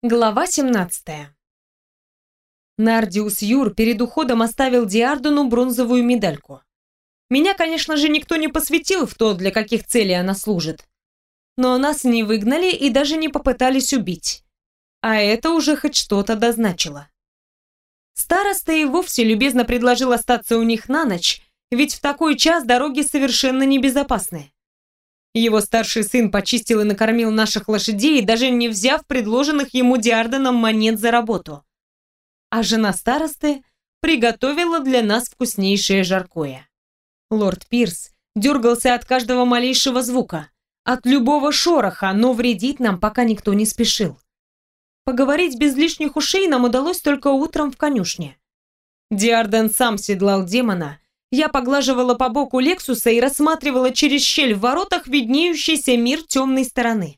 Глава 17. Нардиус Юр перед уходом оставил Диардону бронзовую медальку. Меня, конечно же, никто не посвятил в то, для каких целей она служит. Но нас не выгнали и даже не попытались убить. А это уже хоть что-то дозначило. Староста и вовсе любезно предложил остаться у них на ночь, ведь в такой час дороги совершенно небезопасны. Его старший сын почистил и накормил наших лошадей, даже не взяв предложенных ему Диардоном монет за работу. А жена старосты приготовила для нас вкуснейшее жаркое. Лорд Пирс дергался от каждого малейшего звука, от любого шороха, но вредить нам пока никто не спешил. Поговорить без лишних ушей нам удалось только утром в конюшне. Диардон сам седлал демона. Я поглаживала по боку Лексуса и рассматривала через щель в воротах виднеющийся мир темной стороны.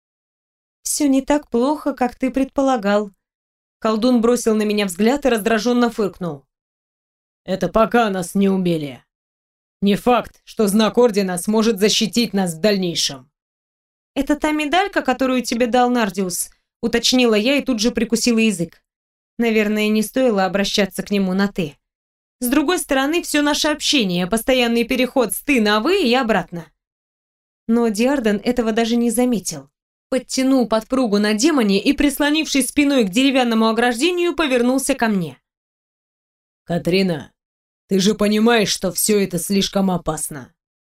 «Все не так плохо, как ты предполагал». Колдун бросил на меня взгляд и раздраженно фыркнул. «Это пока нас не убили. Не факт, что знак Ордена сможет защитить нас в дальнейшем». «Это та медалька, которую тебе дал Нардиус?» Уточнила я и тут же прикусила язык. Наверное, не стоило обращаться к нему на «ты». С другой стороны, все наше общение, постоянный переход с «ты» на «вы» и обратно. Но Диардон этого даже не заметил. Подтянул подпругу на демоне и, прислонившись спиной к деревянному ограждению, повернулся ко мне. «Катрина, ты же понимаешь, что все это слишком опасно.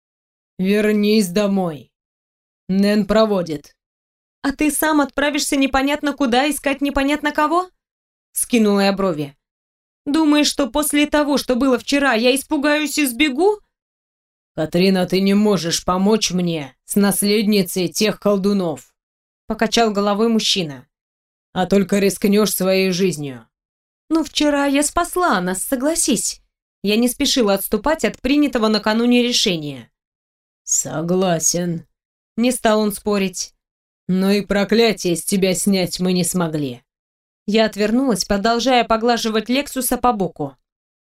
Вернись домой. Нэн проводит». «А ты сам отправишься непонятно куда, искать непонятно кого?» Скинула я брови. «Думаешь, что после того, что было вчера, я испугаюсь и сбегу?» «Катрина, ты не можешь помочь мне с наследницей тех колдунов», покачал головой мужчина. «А только рискнешь своей жизнью». «Ну, вчера я спасла нас, согласись». Я не спешила отступать от принятого накануне решения. «Согласен». Не стал он спорить. «Но и проклятие с тебя снять мы не смогли». Я отвернулась, продолжая поглаживать Лексуса по боку.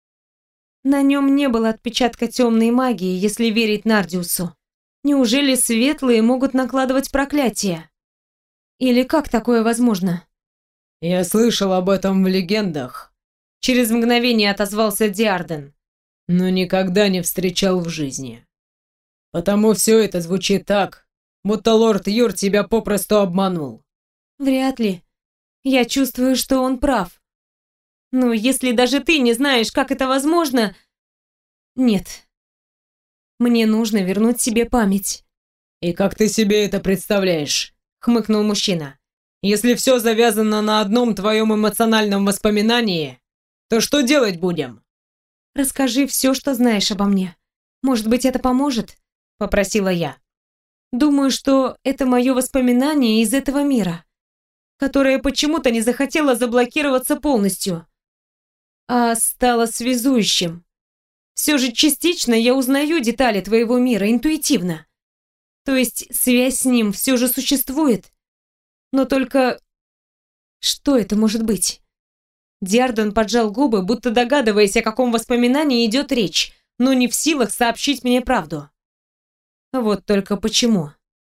На нем не было отпечатка темной магии, если верить Нардиусу. Неужели светлые могут накладывать проклятия? Или как такое возможно? «Я слышал об этом в легендах», — через мгновение отозвался Диарден. «но никогда не встречал в жизни. Потому все это звучит так, будто лорд Юр тебя попросту обманул». «Вряд ли. Я чувствую, что он прав. Ну, если даже ты не знаешь, как это возможно... Нет. Мне нужно вернуть себе память». «И как ты себе это представляешь?» — хмыкнул мужчина. «Если все завязано на одном твоем эмоциональном воспоминании, то что делать будем?» «Расскажи все, что знаешь обо мне. Может быть, это поможет?» — попросила я. «Думаю, что это мое воспоминание из этого мира, которое почему-то не захотело заблокироваться полностью, а стало связующим. Все же частично я узнаю детали твоего мира интуитивно. То есть связь с ним все же существует. Но только... Что это может быть?» Диардон поджал губы, будто догадываясь, о каком воспоминании идет речь, но не в силах сообщить мне правду. Вот только почему.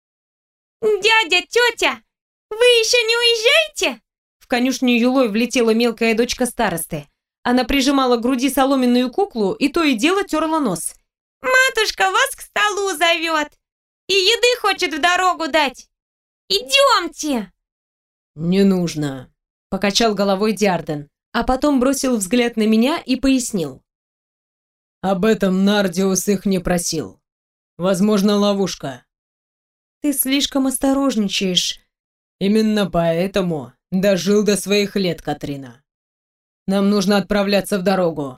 «Дядя, тетя, вы еще не уезжаете?» В конюшню юлой влетела мелкая дочка старосты. Она прижимала к груди соломенную куклу и то и дело терла нос. «Матушка вас к столу зовет и еды хочет в дорогу дать. Идемте!» «Не нужно», — покачал головой Диарден, а потом бросил взгляд на меня и пояснил. «Об этом Нардиус их не просил. Возможно, ловушка». «Ты слишком осторожничаешь». «Именно поэтому дожил до своих лет, Катрина. Нам нужно отправляться в дорогу».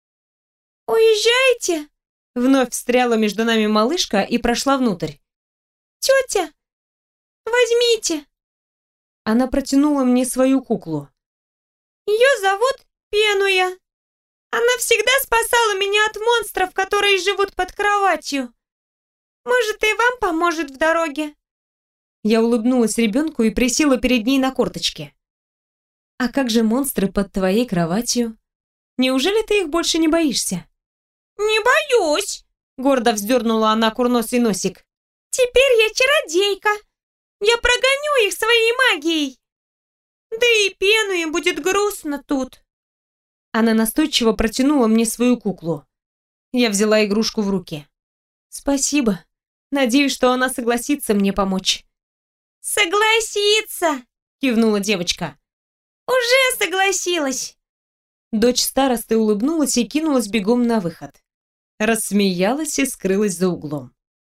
«Уезжаете?» Вновь встряла между нами малышка и прошла внутрь. «Тетя, возьмите!» Она протянула мне свою куклу. «Ее зовут Пенуя. Она всегда спасала меня от монстров, которые живут под кроватью. Может, и вам поможет в дороге?» Я улыбнулась ребенку и присела перед ней на корточки. «А как же монстры под твоей кроватью? Неужели ты их больше не боишься?» «Не боюсь!» — гордо вздернула она курносый носик. «Теперь я чародейка. Я прогоню их своей магией!» Да и Пенуе будет грустно тут. Она настойчиво протянула мне свою куклу. Я взяла игрушку в руки. Спасибо. Надеюсь, что она согласится мне помочь. Согласится, Кивнула девочка. уже согласилась. Дочь старосты улыбнулась и кинулась бегом на выход. Рассмеялась и скрылась за углом.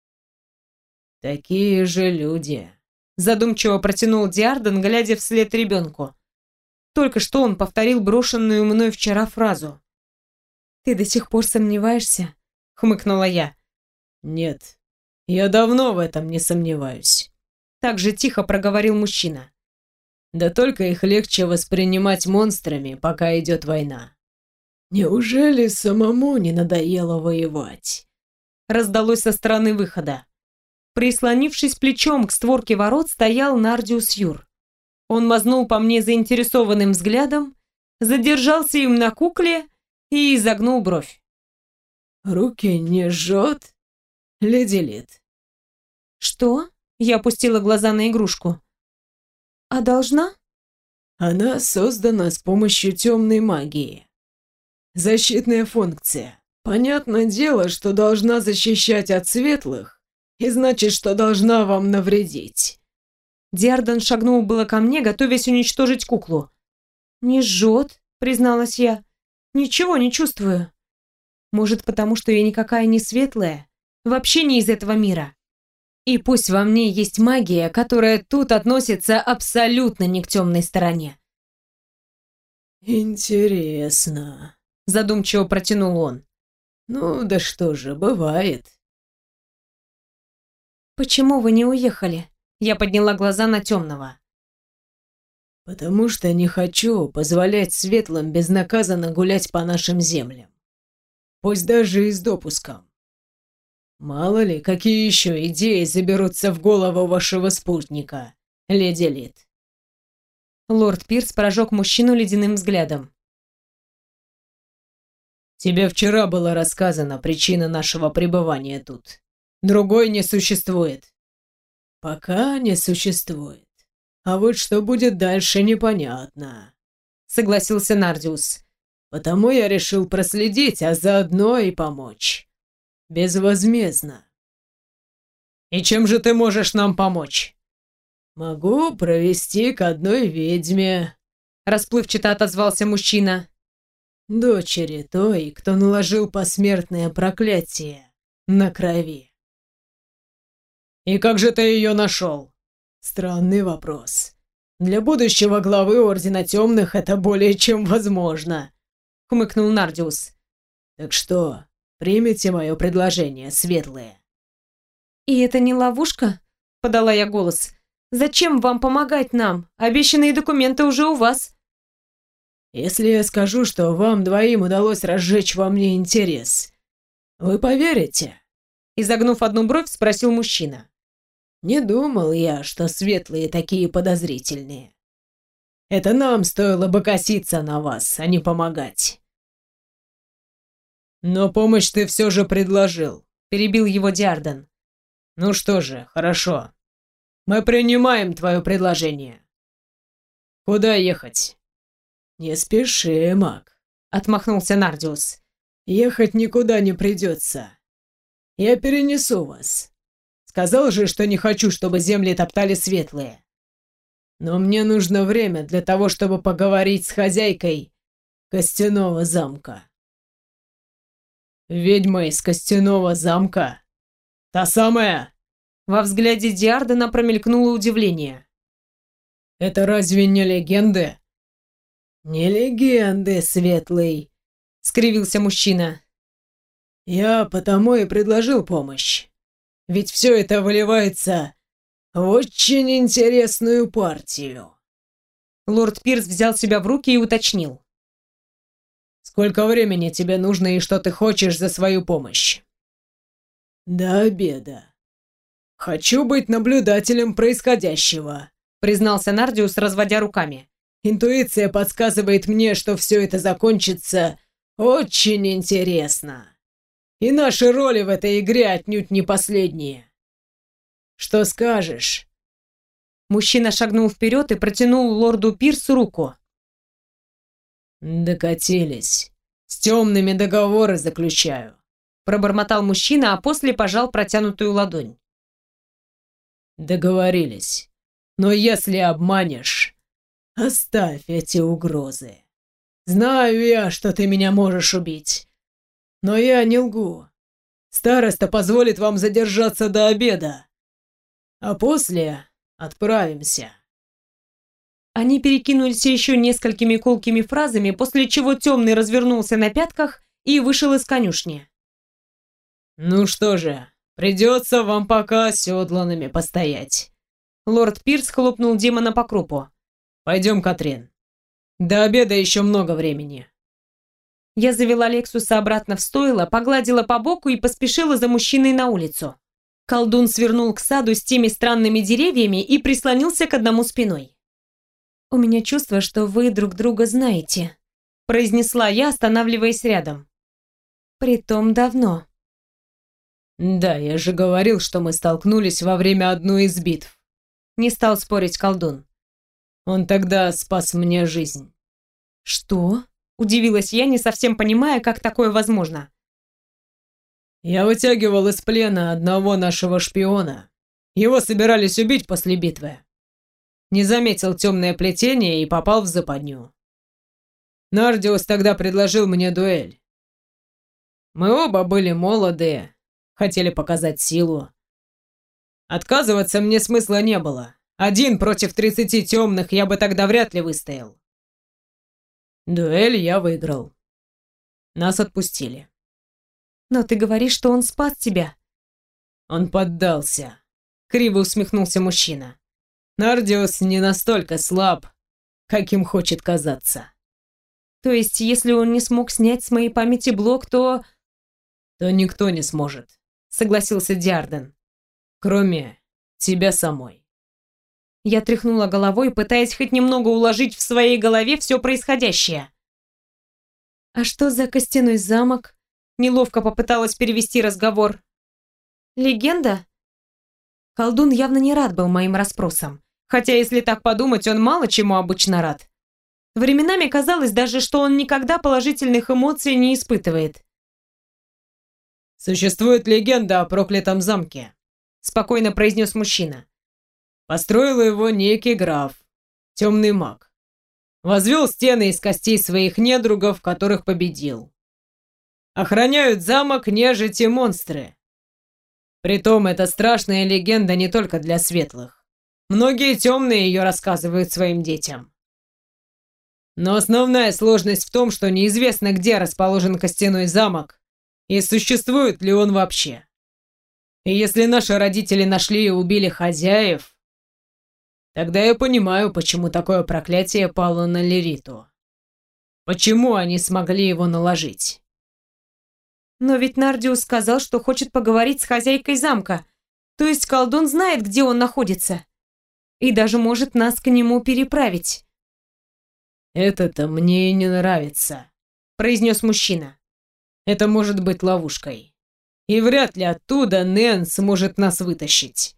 Такие же люди. Задумчиво протянул Диарден, глядя вслед ребенку. Только что он повторил брошенную мной вчера фразу. «Ты до сих пор сомневаешься?» — хмыкнула я. Нет, я давно в этом не сомневаюсь. Так же тихо проговорил мужчина. Да только их легче воспринимать монстрами, пока идет война. Неужели самому не надоело воевать? Раздалось со стороны выхода. Прислонившись плечом к створке ворот, стоял Нардиус Юр. Он мазнул по мне заинтересованным взглядом, задержался им на кукле и изогнул бровь. Руки не жжет, леди Лид? «Что?» — я опустила глаза на игрушку. «А должна?» Она создана с помощью темной магии. Защитная функция. Понятное дело, что должна защищать от светлых, и значит, что должна вам навредить. Диарден шагнул было ко мне, готовясь уничтожить куклу. «Не жжет», — призналась я. «Ничего не чувствую. Может, потому что я никакая не светлая, вообще не из этого мира. И пусть во мне есть магия, которая тут относится абсолютно не к темной стороне». «Интересно», — задумчиво протянул он. «Ну, да что же, бывает». «Почему вы не уехали?» Я подняла глаза на темного. «Потому что не хочу позволять светлым безнаказанно гулять по нашим землям. Пусть даже и с допуском. Мало ли, какие еще идеи заберутся в голову вашего спутника, леди Лид». Лорд Пирс прожег мужчину ледяным взглядом. «Тебе вчера было рассказана причина нашего пребывания тут. Другой не существует». «Пока не существует. А вот что будет дальше, непонятно», — согласился Нардиус. «Потому я решил проследить, а заодно и помочь. Безвозмездно». «И чем же ты можешь нам помочь?» «Могу провести к одной ведьме», — расплывчато отозвался мужчина. «Дочери той, кто наложил посмертное проклятие на крови». «И как же ты ее нашел?» «Странный вопрос. Для будущего главы Ордена Темных это более чем возможно», — хмыкнул Нардиус. «Так что, примите мое предложение, светлые?» «И это не ловушка?» — подала я голос. «Зачем вам помогать нам? Обещанные документы уже у вас». «Если я скажу, что вам двоим удалось разжечь во мне интерес, вы поверите?» Изогнув одну бровь, спросил мужчина. «Не думал я, что светлые такие подозрительные. Это нам стоило бы коситься на вас, а не помогать». «Но помощь ты все же предложил», — перебил его Диарден. «Ну что же, хорошо. Мы принимаем твое предложение. Куда ехать?» «Не спеши, маг», — отмахнулся Нардиус. «Ехать никуда не придется. Я перенесу вас. Сказал же, что не хочу, чтобы земли топтали светлые. Но мне нужно время для того, чтобы поговорить с хозяйкой Костяного замка». «Ведьма из Костяного замка? Та самая?» Во взгляде Диардена промелькнуло удивление. «Это разве не легенды?» «Не легенды, светлый», — скривился мужчина. «Я потому и предложил помощь. Ведь все это выливается в очень интересную партию». Лорд Пирс взял себя в руки и уточнил. «Сколько времени тебе нужно и что ты хочешь за свою помощь?» «До обеда. Хочу быть наблюдателем происходящего», — признался Нардиус, разводя руками. «Интуиция подсказывает мне, что все это закончится очень интересно. И наши роли в этой игре отнюдь не последние. Что скажешь?» Мужчина шагнул вперед и протянул лорду Пирсу руку. «Докатились. С темными договоры заключаю», — пробормотал мужчина, а после пожал протянутую ладонь. «Договорились. Но если обманешь, оставь эти угрозы. Знаю я, что ты меня можешь убить, но я не лгу. Староста позволит вам задержаться до обеда, а после отправимся». Они перекинулись еще несколькими колкими фразами, после чего темный развернулся на пятках и вышел из конюшни. «Ну что же, придется вам пока оседланными постоять». Лорд Пирс хлопнул демона по крупу. «Пойдем, Катрин. До обеда еще много времени». Я завела Лексуса обратно в стойло, погладила по боку и поспешила за мужчиной на улицу. Колдун свернул к саду с теми странными деревьями и прислонился к одному спиной. «У меня чувство, что вы друг друга знаете», — произнесла я, останавливаясь рядом. «Притом давно». «Да, я же говорил, что мы столкнулись во время одной из битв», — не стал спорить колдун. «Он тогда спас мне жизнь». «Что?» — удивилась я, не совсем понимая, как такое возможно. «Я вытягивал из плена одного нашего шпиона. Его собирались убить после битвы. Не заметил темное плетение и попал в западню. Нардиус тогда предложил мне дуэль. Мы оба были молоды, хотели показать силу. Отказываться мне смысла не было. 1 против 30 темных я бы тогда вряд ли выстоял. Дуэль я выиграл. Нас отпустили». «Но ты говоришь, что он спас тебя». «Он поддался», — криво усмехнулся мужчина. «Нардиус не настолько слаб, каким хочет казаться». «То есть, если он не смог снять с моей памяти блок, то...» «То никто не сможет», — согласился Диарден. «Кроме тебя самой». Я тряхнула головой, пытаясь хоть немного уложить в своей голове все происходящее. «А что за костяной замок?» Неловко попыталась перевести разговор. «Легенда?» Колдун явно не рад был моим расспросам. Хотя, если так подумать, он мало чему обычно рад. Временами казалось даже, что он никогда положительных эмоций не испытывает. «Существует легенда о проклятом замке», — спокойно произнес мужчина. «Построил его некий граф, темный маг. Возвел стены из костей своих недругов, которых победил. Охраняют замок нежить и монстры. Притом, это страшная легенда не только для светлых. Многие темные ее рассказывают своим детям. Но основная сложность в том, что неизвестно, где расположен костяной замок и существует ли он вообще. И если наши родители нашли и убили хозяев, тогда я понимаю, почему такое проклятие пало на Лериту. Почему они смогли его наложить». Но ведь Нардиус сказал, что хочет поговорить с хозяйкой замка. То есть колдун знает, где он находится. И даже может нас к нему переправить. «Это-то мне и не нравится», — произнес мужчина. «Это может быть ловушкой. И вряд ли оттуда Нэн сможет нас вытащить».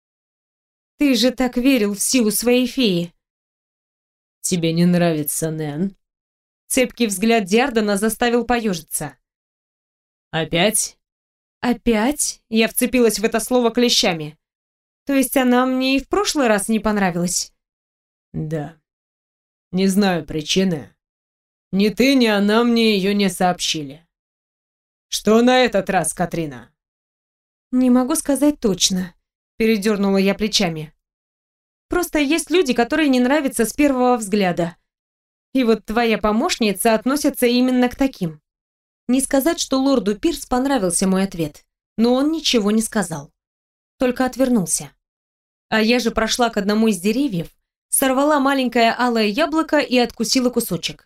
«Ты же так верил в силу своей феи». «Тебе не нравится Нэн?» Цепкий взгляд Диардена заставил поежиться. «Опять?» «Опять?» Я вцепилась в это слово клещами. «То есть она мне и в прошлый раз не понравилась?» «Да. Не знаю причины. Ни ты, ни она мне ее не сообщили. Что на этот раз, Катрина?» «Не могу сказать точно», — передернула я плечами. «Просто есть люди, которые не нравятся с первого взгляда. И вот твоя помощница относится именно к таким». Не сказать, что лорду Пирс понравился мой ответ, но он ничего не сказал. Только отвернулся. А я же прошла к одному из деревьев, сорвала маленькое алое яблоко и откусила кусочек.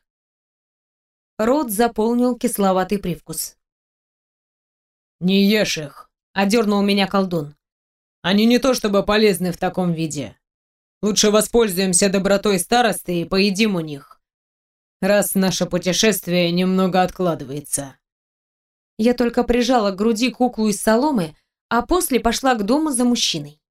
Рот заполнил кисловатый привкус. «Не ешь их», — одернул меня колдун. «Они не то чтобы полезны в таком виде. Лучше воспользуемся добротой старосты и поедим у них, раз наше путешествие немного откладывается». Я только прижала к груди куклу из соломы, а после пошла к дому за мужчиной.